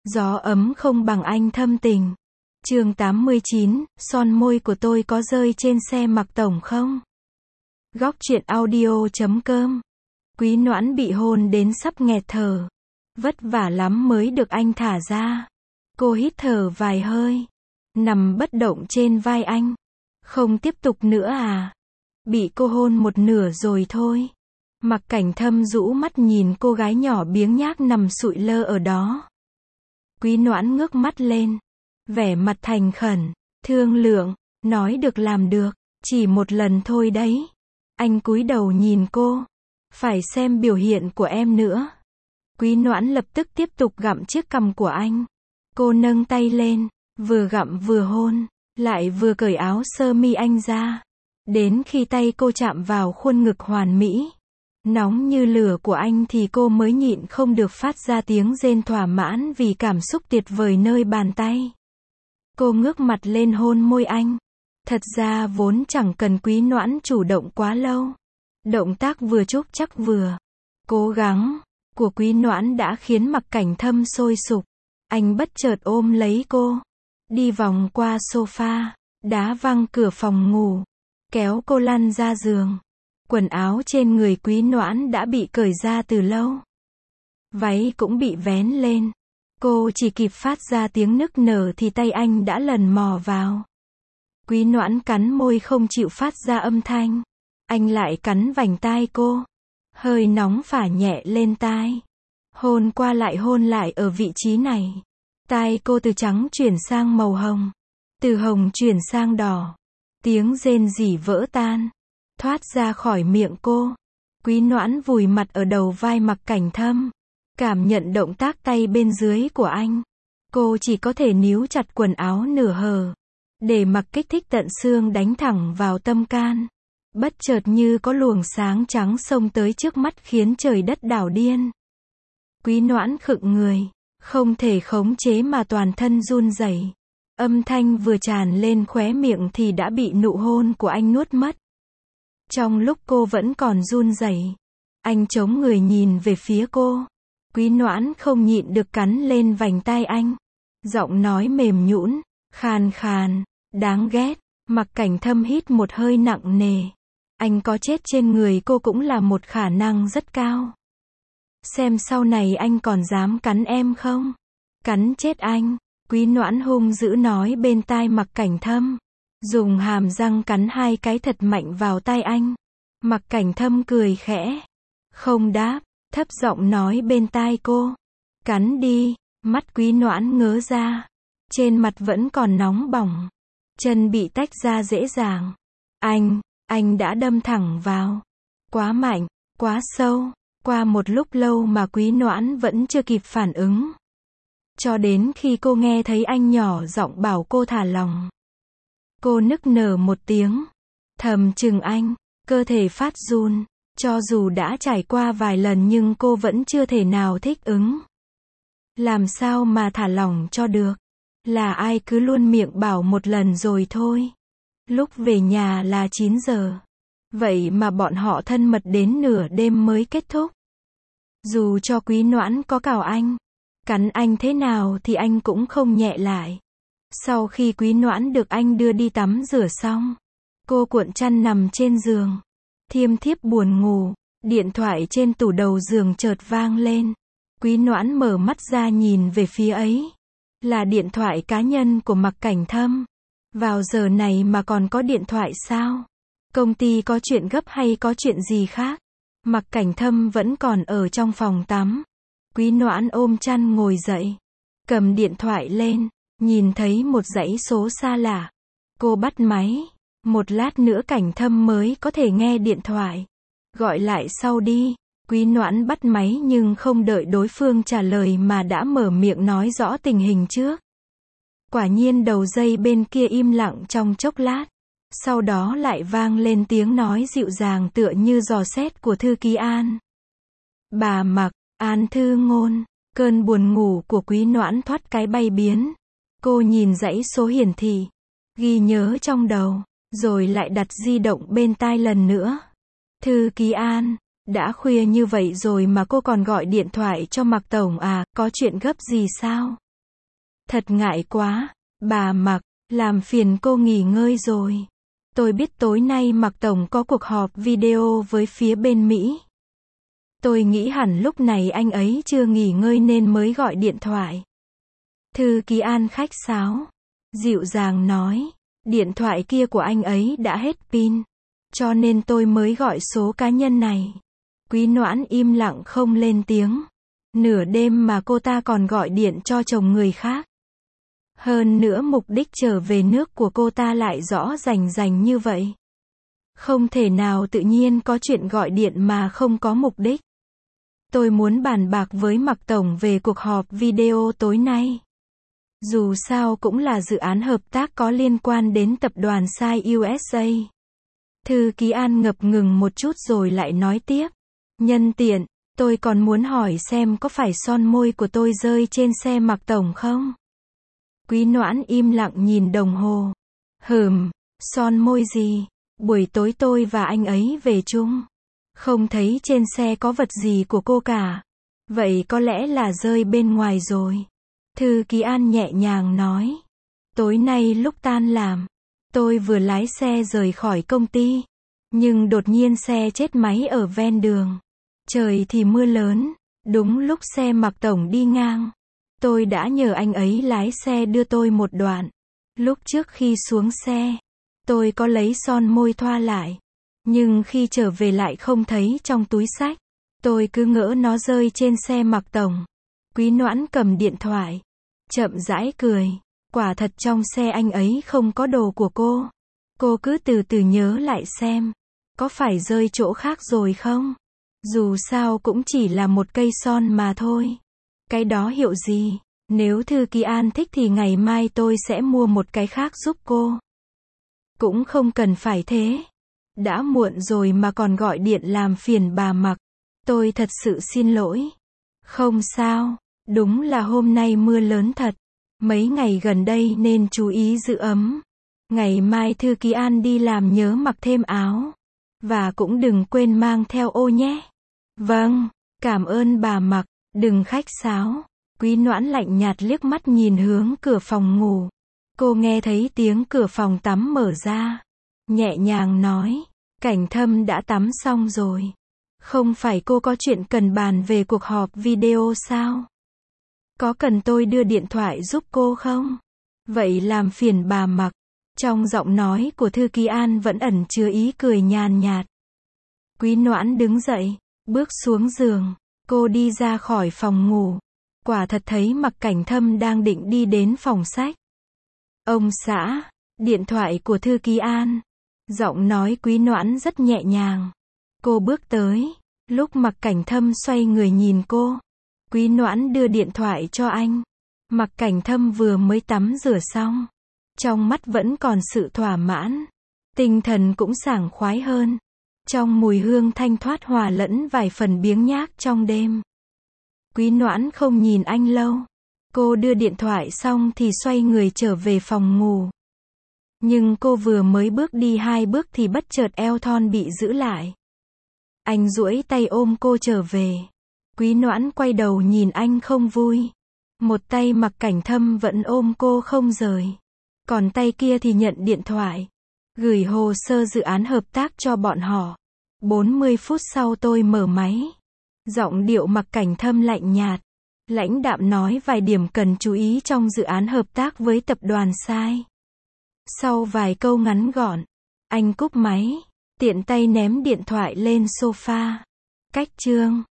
Gió ấm không bằng anh thâm tình. Chương 89, son môi của tôi có rơi trên xe Mạc Tổng không? Góc truyện audio.com. Quý Noãn bị hôn đến sắp nghẹt thở. Vất vả lắm mới được anh thả ra. Cô hít thở vài hơi, nằm bất động trên vai anh. Không tiếp tục nữa à? Bị cô hôn một nửa rồi thôi. Mạc Cảnh Thâm rũ mắt nhìn cô gái nhỏ biếng nhác nằm sụi lơ ở đó. Quý Noãn ngước mắt lên, vẻ mặt thành khẩn, thương lượng, nói được làm được, chỉ một lần thôi đấy. Anh cúi đầu nhìn cô, phải xem biểu hiện của em nữa. Quý Noãn lập tức tiếp tục gặm chiếc cằm của anh. Cô nâng tay lên, vừa gặm vừa hôn, lại vừa cởi áo sơ mi anh ra. Đến khi tay cô chạm vào khuôn ngực hoàn mỹ, nóng như lửa của anh thì cô mới nhịn không được phát ra tiếng rên thỏa mãn vì cảm xúc tuyệt vời nơi bàn tay. Cô ngước mặt lên hôn môi anh. Thật ra vốn chẳng cần Quý Noãn chủ động quá lâu. Động tác vừa chúc chắc vừa cố gắng của Quý Noãn đã khiến Mạc Cảnh Thâm sôi sục. Anh bất chợt ôm lấy cô, đi vòng qua sofa, đá văng cửa phòng ngủ, kéo cô lăn ra giường. Quần áo trên người Quý Noãn đã bị cởi ra từ lâu. Váy cũng bị vén lên. Cô chỉ kịp phát ra tiếng nức nở thì tay anh đã lần mò vào. Quý Noãn cắn môi không chịu phát ra âm thanh. Anh lại cắn vành tai cô. Hơi nóng phả nhẹ lên tai. Hôn qua lại hôn lại ở vị trí này. Tai cô từ trắng chuyển sang màu hồng. Từ hồng chuyển sang đỏ. Tiếng rên rỉ vỡ tan, thoát ra khỏi miệng cô. Quý Noãn vùi mặt ở đầu vai Mạc Cảnh Thâm, cảm nhận động tác tay bên dưới của anh. Cô chỉ có thể níu chặt quần áo nửa hở, để mặc kích thích tận xương đánh thẳng vào tâm can. Bất chợt như có luồng sáng trắng xông tới trước mắt khiến trời đất đảo điên. Quý Noãn khựng người, không thể khống chế mà toàn thân run rẩy. Âm thanh vừa tràn lên khóe miệng thì đã bị nụ hôn của anh nuốt mất. Trong lúc cô vẫn còn run rẩy, anh chống người nhìn về phía cô. Quý Noãn không nhịn được cắn lên vành tai anh. Giọng nói mềm nhũn, khàn khàn, đáng ghét. Mạc Cảnh Thâm hít một hơi nặng nề. Anh có chết trên người cô cũng là một khả năng rất cao. Xem sau này anh còn dám cắn em không? Cắn chết anh. Quý Noãn hung dữ nói bên tai Mạc Cảnh Thâm. Dùng hàm răng cắn hai cái thật mạnh vào tai anh. Mạc Cảnh Thâm cười khẽ. Không đáp, thấp giọng nói bên tai cô. Cắn đi. Mắt Quý Noãn ngớ ra. Trên mặt vẫn còn nóng bỏng. Chân bị tách ra dễ dàng. Anh đã đâm thẳng vào. Quá mạnh, quá sâu. Qua một lúc lâu mà Quý Noãn vẫn chưa kịp phản ứng. Cho đến khi cô nghe thấy anh nhỏ giọng bảo cô thả lòng. Cô nức nở một tiếng. Thầm chừng anh, cơ thể phát run. Cho dù đã trải qua vài lần nhưng cô vẫn chưa thể nào thích ứng. Làm sao mà thả lỏng cho được? Là ai cứ luôn miệng bảo một lần rồi thôi. Lúc về nhà là 9 giờ. Vậy mà bọn họ thân mật đến nửa đêm mới kết thúc. Dù cho Quý Noãn có cào anh, cắn anh thế nào thì anh cũng không nhẹ lại. Sau khi Quý Noãn được anh đưa đi tắm rửa xong, cô cuộn chăn nằm trên giường, thiêm thiếp buồn ngủ. Điện thoại trên tủ đầu giường chợt vang lên. Quý Noãn mở mắt ra nhìn về phía ấy. Là điện thoại cá nhân của Mạc Cảnh Thâm. Vào giờ này mà còn có điện thoại sao? Công ty có chuyện gấp hay có chuyện gì khác? Mạc Cảnh Thâm vẫn còn ở trong phòng tắm. Quý Noãn ôm chăn ngồi dậy, cầm điện thoại lên, nhìn thấy một dãy số xa lạ. Cô bắt máy. Một lát nữa Cảnh Thâm mới có thể nghe điện thoại. Gọi lại sau đi. Quý Noãn bắt máy nhưng không đợi đối phương trả lời mà đã mở miệng nói rõ tình hình trước. Quả nhiên đầu dây bên kia im lặng trong chốc lát. Sau đó lại vang lên tiếng nói dịu dàng tựa như dò xét của thư ký An. Bà Mạc, An Thư Ngôn. Cơn buồn ngủ của Quý Noãn thoát cái bay biến. Cô nhìn dãy số hiển thị, ghi nhớ trong đầu, rồi lại đặt di động bên tai lần nữa. Thư ký An, đã khuya như vậy rồi mà cô còn gọi điện thoại cho Mạc Tổng à, có chuyện gấp gì sao? Thật ngại quá, bà Mạc, làm phiền cô nghỉ ngơi rồi. Tôi biết tối nay Mạc Tổng có cuộc họp video với phía bên Mỹ. Tôi nghĩ hẳn lúc này anh ấy chưa nghỉ ngơi nên mới gọi điện thoại. Thư ký An khách sáo, dịu dàng nói, điện thoại kia của anh ấy đã hết pin, cho nên tôi mới gọi số cá nhân này. Quý Noãn im lặng không lên tiếng. Nửa đêm mà cô ta còn gọi điện cho chồng người khác. Hơn nữa mục đích trở về nước của cô ta lại rõ rành như vậy. Không thể nào tự nhiên có chuyện gọi điện mà không có mục đích. Tôi muốn bàn bạc với Mạc Tổng về cuộc họp video tối nay. Dù sao cũng là dự án hợp tác có liên quan đến tập đoàn Sai USA. Thư ký An ngập ngừng một chút rồi lại nói tiếp. Nhân tiện, tôi còn muốn hỏi xem có phải son môi của tôi rơi trên xe Mạc Tổng không? Quý Noãn im lặng nhìn đồng hồ. Son môi gì? Buổi tối tôi và anh ấy về chung. Không thấy trên xe có vật gì của cô cả. Vậy có lẽ là rơi bên ngoài rồi. Thư ký An nhẹ nhàng nói. Tối nay lúc tan làm, tôi vừa lái xe rời khỏi công ty. Nhưng đột nhiên xe chết máy ở ven đường. Trời thì mưa lớn. Đúng lúc xe Mạc Tổng đi ngang. Tôi đã nhờ anh ấy lái xe đưa tôi một đoạn. Lúc trước khi xuống xe, tôi có lấy son môi thoa lại. Nhưng khi trở về lại không thấy trong túi xách. Tôi cứ ngỡ nó rơi trên xe Mạc Tổng. Quý Noãn cầm điện thoại. Chậm rãi cười. Quả thật trong xe anh ấy không có đồ của cô. Cô cứ từ từ nhớ lại xem. Có phải rơi chỗ khác rồi không? Dù sao cũng chỉ là một cây son mà thôi. Cái đó hiệu gì? Nếu thư ký An thích thì ngày mai tôi sẽ mua một cái khác giúp cô. Cũng không cần phải thế. Đã muộn rồi mà còn gọi điện làm phiền bà Mạc. Tôi thật sự xin lỗi. Không sao. Đúng là hôm nay mưa lớn thật. Mấy ngày gần đây nên chú ý giữ ấm. Ngày mai thư ký An đi làm nhớ mặc thêm áo. Và cũng đừng quên mang theo ô nhé. Vâng, cảm ơn bà Mạc. Đừng khách sáo. Quý Noãn lạnh nhạt liếc mắt nhìn hướng cửa phòng ngủ. Cô nghe thấy tiếng cửa phòng tắm mở ra. Nhẹ nhàng nói. Cảnh Thâm đã tắm xong rồi. Không phải cô có chuyện cần bàn về cuộc họp video sao? Có cần tôi đưa điện thoại giúp cô không? Vậy làm phiền bà Mạc. Trong giọng nói của thư ký An vẫn ẩn chứa ý cười nhàn nhạt. Quý Noãn đứng dậy, bước xuống giường. Cô đi ra khỏi phòng ngủ. Quả thật thấy Mạc Cảnh Thâm đang định đi đến phòng sách. Ông xã, điện thoại của thư ký An. Giọng nói Quý Noãn rất nhẹ nhàng. Cô bước tới. Lúc Mạc Cảnh Thâm xoay người nhìn cô. Quý Noãn đưa điện thoại cho anh. Mạc Cảnh Thâm vừa mới tắm rửa xong. Trong mắt vẫn còn sự thỏa mãn. Tinh thần cũng sảng khoái hơn. Trong mùi hương thanh thoát hòa lẫn vài phần biếng nhác trong đêm. Quý Noãn không nhìn anh lâu. Cô đưa điện thoại xong thì xoay người trở về phòng ngủ. Nhưng cô vừa mới bước đi 2 bước thì bất chợt eo thon bị giữ lại. Anh duỗi tay ôm cô trở về. Quý Noãn quay đầu nhìn anh không vui. Một tay Mạc Cảnh Thâm vẫn ôm cô không rời. Còn tay kia thì nhận điện thoại. Gửi hồ sơ dự án hợp tác cho bọn họ. 40 phút sau tôi mở máy. Giọng điệu Mạc Cảnh Thâm lạnh nhạt. Lãnh đạm nói vài điểm cần chú ý trong dự án hợp tác với tập đoàn Sai. Sau vài câu ngắn gọn, anh cúp máy. Tiện tay ném điện thoại lên sofa. Cách chương